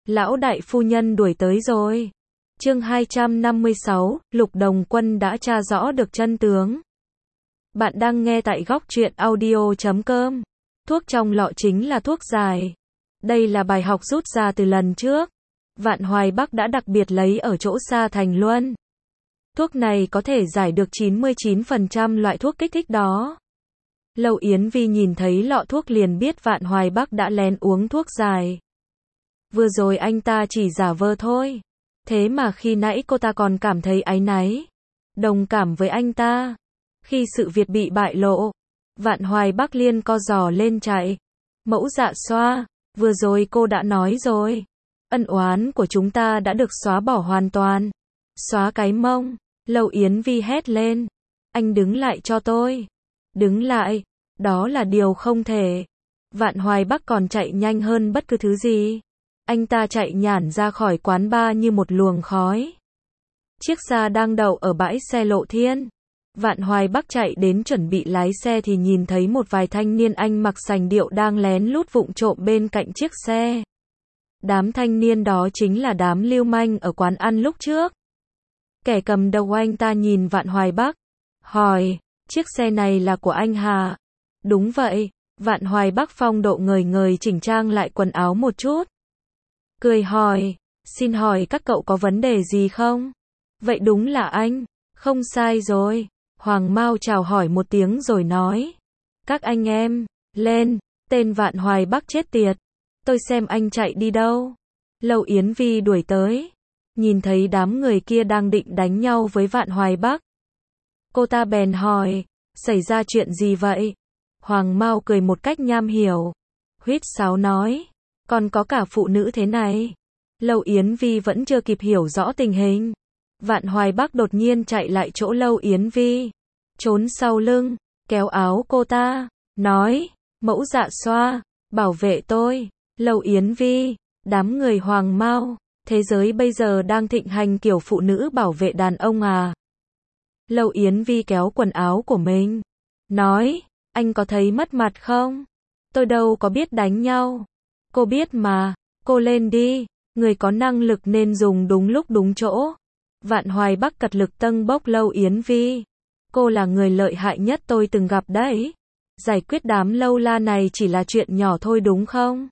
Lão đại phu nhân đuổi tới rồi. Chương 256, Lục Đồng Quân đã tra rõ được chân tướng. Bạn đang nghe tại góc truyện audio.com. Thuốc trong lọ chính là thuốc giải. Đây là bài học rút ra từ lần trước. Vạn Hoài Bắc đã đặc biệt lấy ở chỗ Sa Thành Luân. Thuốc này có thể giải được 99% loại thuốc kích thích đó. Lâu Yến Vi nhìn thấy lọ thuốc liền biết Vạn Hoài Bắc đã lén uống thuốc giải. Vừa rồi anh ta chỉ giả vờ thôi. Thế mà khi nãy cô ta còn cảm thấy áy náy, đồng cảm với anh ta. Khi sự việc bị bại lộ, Vạn Hoài Bắc liền co giò lên chạy. Mẫu Dạ Xoa, vừa rồi cô đã nói rồi. Ân oán của chúng ta đã được xóa bỏ hoàn toàn. Xóa cái mông, Lâu Yến Vi hét lên. Anh đứng lại cho tôi. Đứng lại, đó là điều không thể. Vạn Hoài Bắc còn chạy nhanh hơn bất cứ thứ gì. Anh ta chạy nhản ra khỏi quán bar như một luồng khói. Chiếc xa đang đậu ở bãi xe Lộ Thiên. Vạn Hoài Bắc chạy đến chuẩn bị lái xe thì nhìn thấy một vài thanh niên anh mặc sành điệu đang lén lút vụng trộm bên cạnh chiếc xe. Đám thanh niên đó chính là đám lưu manh ở quán ăn lúc trước. Kẻ cầm đầu anh ta nhìn Vạn Hoài Bắc, hỏi, chiếc xe này là của anh hả? Đúng vậy. Vạn Hoài Bắc phong độ ngời ngời chỉnh trang lại quần áo một chút. Cười hỏi, xin hỏi các cậu có vấn đề gì không? Vậy đúng là anh, không sai rồi. Hoàng Mao chào hỏi một tiếng rồi nói, các anh em, lên. Tên Vạn Hoài Bắc chết tiệt, tôi xem anh chạy đi đâu. Lâu Yến Vi đuổi tới, nhìn thấy đám người kia đang định đánh nhau với Vạn Hoài Bắc. Cô ta bèn hỏi, xảy ra chuyện gì vậy? Hoàng Mao cười một cách nham hiểm, huýt sáo nói, còn có cả phụ nữ thế này. Lâu Yến Vi vẫn chưa kịp hiểu rõ tình hình. Vạn Hoài Bắc đột nhiên chạy lại chỗ Lâu Yến Vi, trốn sau lưng, kéo áo cô ta, nói, Mẫu Dạ Xoa, bảo vệ tôi. Lâu Yến Vi, đám người Hoàng Mao, thế giới bây giờ đang thịnh hành kiểu phụ nữ bảo vệ đàn ông à? Lâu Yến Vi kéo quần áo của mình, nói, anh có thấy mất mặt không? Tôi đâu có biết đánh nhau. Cô biết mà, cô lên đi, người có năng lực nên dùng đúng lúc đúng chỗ. Vạn Hoài Bắc cật lực tâng bốc Lâu Yến Vi. Cô là người lợi hại nhất tôi từng gặp đấy. Giải quyết đám lâu la này chỉ là chuyện nhỏ thôi đúng không?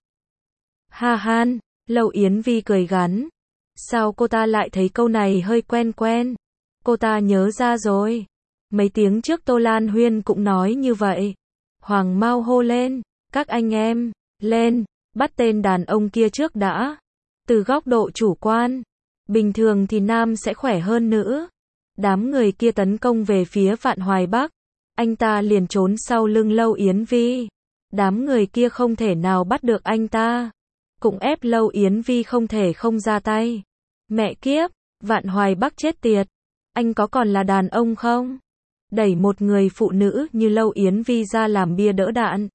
Ha han, Lâu Yến Vi cười gắn. Sao cô ta lại thấy câu này hơi quen quen? Cô ta nhớ ra rồi. Mấy tiếng trước Tô Lan Huyên cũng nói như vậy. Hoàng Mao hô lên, các anh em, lên, bắt tên đàn ông kia trước đã. Từ góc độ chủ quan, bình thường thì nam sẽ khỏe hơn nữ. Đám người kia tấn công về phía Vạn Hoài Bắc. Anh ta liền trốn sau lưng Lâu Yến Vi. Đám người kia không thể nào bắt được anh ta. Cũng ép Lâu Yến Vi không thể không ra tay. Mẹ kiếp, Vạn Hoài Bắc chết tiệt. Anh có còn là đàn ông không? Đẩy một người phụ nữ như Lâu Yến Vi ra làm bia đỡ đạn.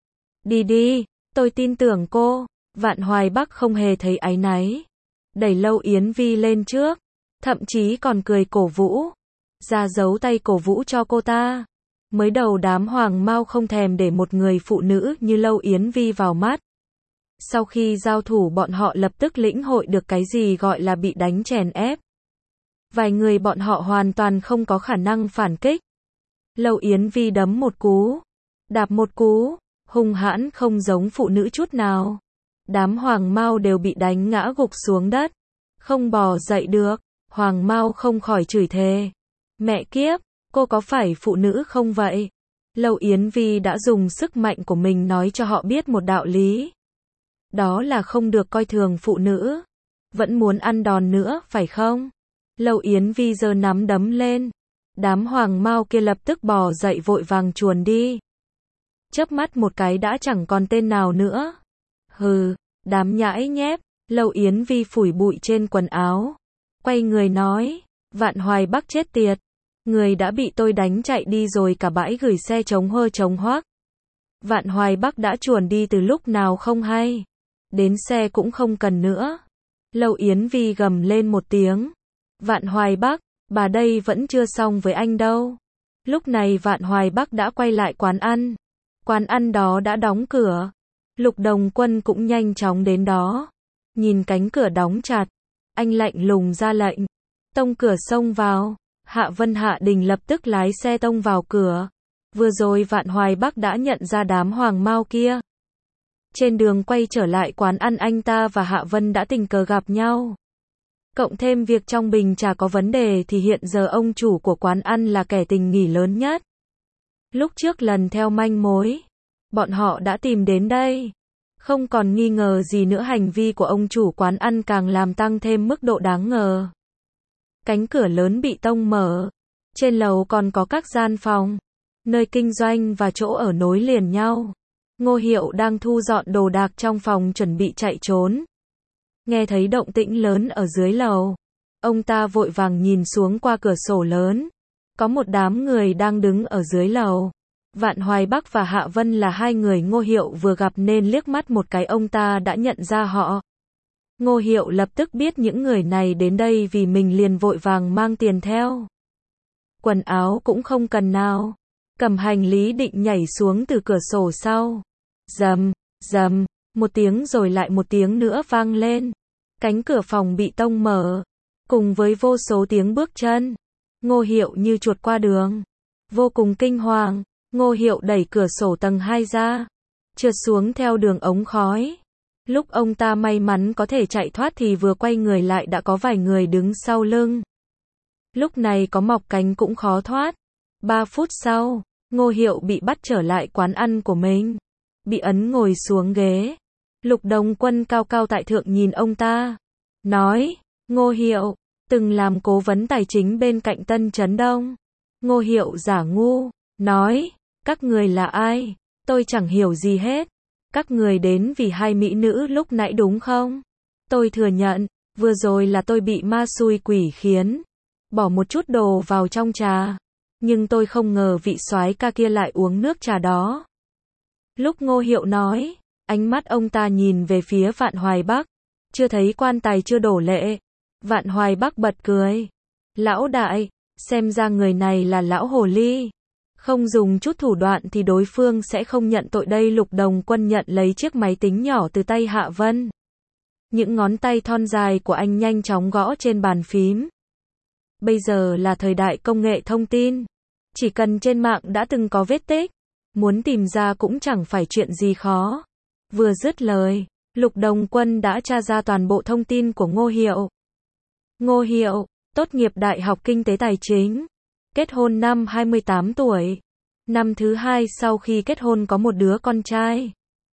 Đi đi, tôi tin tưởng cô. Vạn Hoài Bắc không hề thấy áy náy. Đẩy Lâu Yến Vi lên trước. Thậm chí còn cười cổ vũ. Ra giấu tay cổ vũ cho cô ta. Mới đầu đám Hoàng Mao không thèm để một người phụ nữ như Lâu Yến Vi vào mắt. Sau khi giao thủ bọn họ lập tức lĩnh hội được cái gì gọi là bị đánh chèn ép. Vài người bọn họ hoàn toàn không có khả năng phản kích. Lâu Yến Vi đấm một cú, đạp một cú, hung hãn không giống phụ nữ chút nào. Đám Hoàng Mao đều bị đánh ngã gục xuống đất, không bò dậy được. Hoàng Mao không khỏi chửi thề. Mẹ kiếp, cô có phải phụ nữ không vậy? Lâu Yến Vi đã dùng sức mạnh của mình nói cho họ biết một đạo lý. Đó là không được coi thường phụ nữ. Vẫn muốn ăn đòn nữa, phải không? Lâu Yến Vi giơ nắm đấm lên. Đám Hoàng Mao kia lập tức bò dậy vội vàng chuồn đi. Chớp mắt một cái đã chẳng còn tên nào nữa. Hừ, đám nhãi nhép. Lâu Yến Vi phủi bụi trên quần áo. Quay người nói, Vạn Hoài Bắc chết tiệt. Người đã bị tôi đánh chạy đi rồi cả bãi gửi xe chống hơ chống hoác. Vạn Hoài Bắc đã chuồn đi từ lúc nào không hay. Đến xe cũng không cần nữa. Lâu Yến Vi gầm lên một tiếng. Vạn Hoài Bắc, bà đây vẫn chưa xong với anh đâu. Lúc này Vạn Hoài Bắc đã quay lại quán ăn. Quán ăn đó đã đóng cửa. Lục Đồng Quân cũng nhanh chóng đến đó. Nhìn cánh cửa đóng chặt, anh lạnh lùng ra lệnh. Tông cửa xông vào. Hạ Vân Hạ Đình lập tức lái xe tông vào cửa. Vừa rồi Vạn Hoài Bắc đã nhận ra đám hoàng mao kia. Trên đường quay trở lại quán ăn anh ta và Hạ Vân đã tình cờ gặp nhau. Cộng thêm việc trong bình trà có vấn đề thì hiện giờ ông chủ của quán ăn là kẻ tình nghỉ lớn nhất. Lúc trước lần theo manh mối, bọn họ đã tìm đến đây. Không còn nghi ngờ gì nữa, hành vi của ông chủ quán ăn càng làm tăng thêm mức độ đáng ngờ. Cánh cửa lớn bị tông mở. Trên lầu còn có các gian phòng, nơi kinh doanh và chỗ ở nối liền nhau. Ngô Hiệu đang thu dọn đồ đạc trong phòng chuẩn bị chạy trốn. Nghe thấy động tĩnh lớn ở dưới lầu, ông ta vội vàng nhìn xuống qua cửa sổ lớn. Có một đám người đang đứng ở dưới lầu. Vạn Hoài Bắc và Hạ Vân là hai người Ngô Hiệu vừa gặp nên liếc mắt một cái ông ta đã nhận ra họ. Ngô Hiệu lập tức biết những người này đến đây vì mình, liền vội vàng mang tiền theo. Quần áo cũng không cần nào. Cầm hành lý định nhảy xuống từ cửa sổ sau. Rầm, rầm, một tiếng rồi lại một tiếng nữa vang lên. Cánh cửa phòng bị tông mở, cùng với vô số tiếng bước chân. Ngô Hiệu như chuột qua đường. Vô cùng kinh hoàng, Ngô Hiệu đẩy cửa sổ tầng 2 ra, trượt xuống theo đường ống khói. Lúc ông ta may mắn có thể chạy thoát thì vừa quay người lại đã có vài người đứng sau lưng. Lúc này có mọc cánh cũng khó thoát. 3 phút sau, Ngô Hiệu bị bắt trở lại quán ăn của mình. Bị ấn ngồi xuống ghế. Lục Đồng Quân cao cao tại thượng nhìn ông ta. Nói, Ngô Hiệu, từng làm cố vấn tài chính bên cạnh Tân Chấn Đông. Ngô Hiệu giả ngu, nói, các người là ai? Tôi chẳng hiểu gì hết. Các người đến vì hai mỹ nữ lúc nãy đúng không? Tôi thừa nhận, vừa rồi là tôi bị ma xui quỷ khiến. Bỏ một chút đồ vào trong trà. Nhưng tôi không ngờ vị soái ca kia lại uống nước trà đó. Lúc Ngô Hiệu nói, ánh mắt ông ta nhìn về phía Vạn Hoài Bắc. Chưa thấy quan tài chưa đổ lệ. Vạn Hoài Bắc bật cười. Lão đại, xem ra người này là lão hồ ly. Không dùng chút thủ đoạn thì đối phương sẽ không nhận tội đây. Lục Đồng Quân nhận lấy chiếc máy tính nhỏ từ tay Hạ Vân. Những ngón tay thon dài của anh nhanh chóng gõ trên bàn phím. Bây giờ là thời đại công nghệ thông tin. Chỉ cần trên mạng đã từng có vết tích, muốn tìm ra cũng chẳng phải chuyện gì khó. Vừa dứt lời, Lục Đồng Quân đã tra ra toàn bộ thông tin của Ngô Hiệu. Ngô Hiệu, tốt nghiệp Đại học Kinh tế Tài chính. Kết hôn năm 28 tuổi. Năm thứ 2 sau khi kết hôn có một đứa con trai.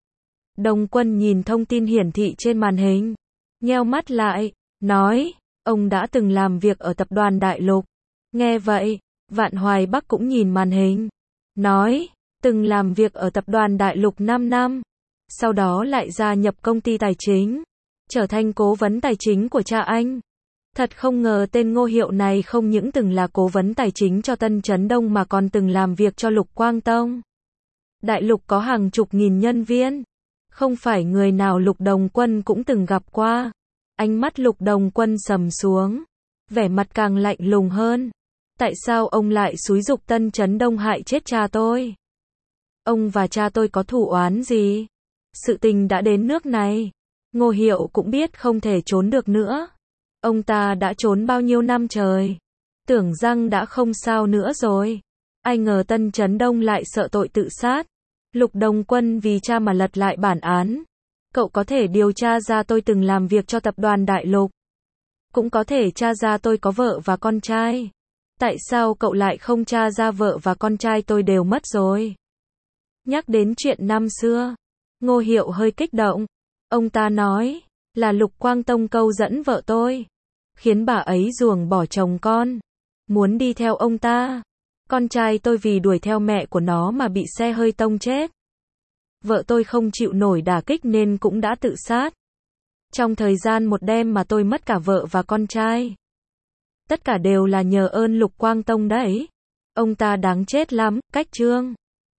Đồng Quân nhìn thông tin hiển thị trên màn hình. Nheo mắt lại, nói, ông đã từng làm việc ở tập đoàn Đại Lục. Nghe vậy, Vạn Hoài Bắc cũng nhìn màn hình. Nói, từng làm việc ở tập đoàn Đại Lục 5 năm. Sau đó lại gia nhập công ty tài chính. Trở thành cố vấn tài chính của cha anh. Thật không ngờ tên Ngô Hiệu này không những từng là cố vấn tài chính cho Tân Chấn Đông mà còn từng làm việc cho Lục Quang Tông. Đại Lục có hàng chục nghìn nhân viên. Không phải người nào Lục Đồng Quân cũng từng gặp qua. Ánh mắt Lục Đồng Quân sầm xuống. Vẻ mặt càng lạnh lùng hơn. Tại sao ông lại xúi giục Tân Chấn Đông hại chết cha tôi? Ông và cha tôi có thù oán gì? Sự tình đã đến nước này. Ngô Hiệu cũng biết không thể trốn được nữa. Ông ta đã trốn bao nhiêu năm trời. Tưởng rằng đã không sao nữa rồi. Ai ngờ Tân Chấn Đông lại sợ tội tự sát. Lục Đồng Quân vì cha mà lật lại bản án. Cậu có thể điều tra ra tôi từng làm việc cho tập đoàn Đại Lục. Cũng có thể tra ra tôi có vợ và con trai. Tại sao cậu lại không tra ra vợ và con trai tôi đều mất rồi? Nhắc đến chuyện năm xưa, Ngô Hiệu hơi kích động. Ông ta nói, là Lục Quang Tông câu dẫn vợ tôi. Khiến bà ấy ruồng bỏ chồng con. Muốn đi theo ông ta. Con trai tôi vì đuổi theo mẹ của nó mà bị xe hơi tông chết. Vợ tôi không chịu nổi đả kích nên cũng đã tự sát. Trong thời gian một đêm mà tôi mất cả vợ và con trai. Tất cả đều là nhờ ơn Lục Quang Tông đấy. Ông ta đáng chết lắm, cách chương.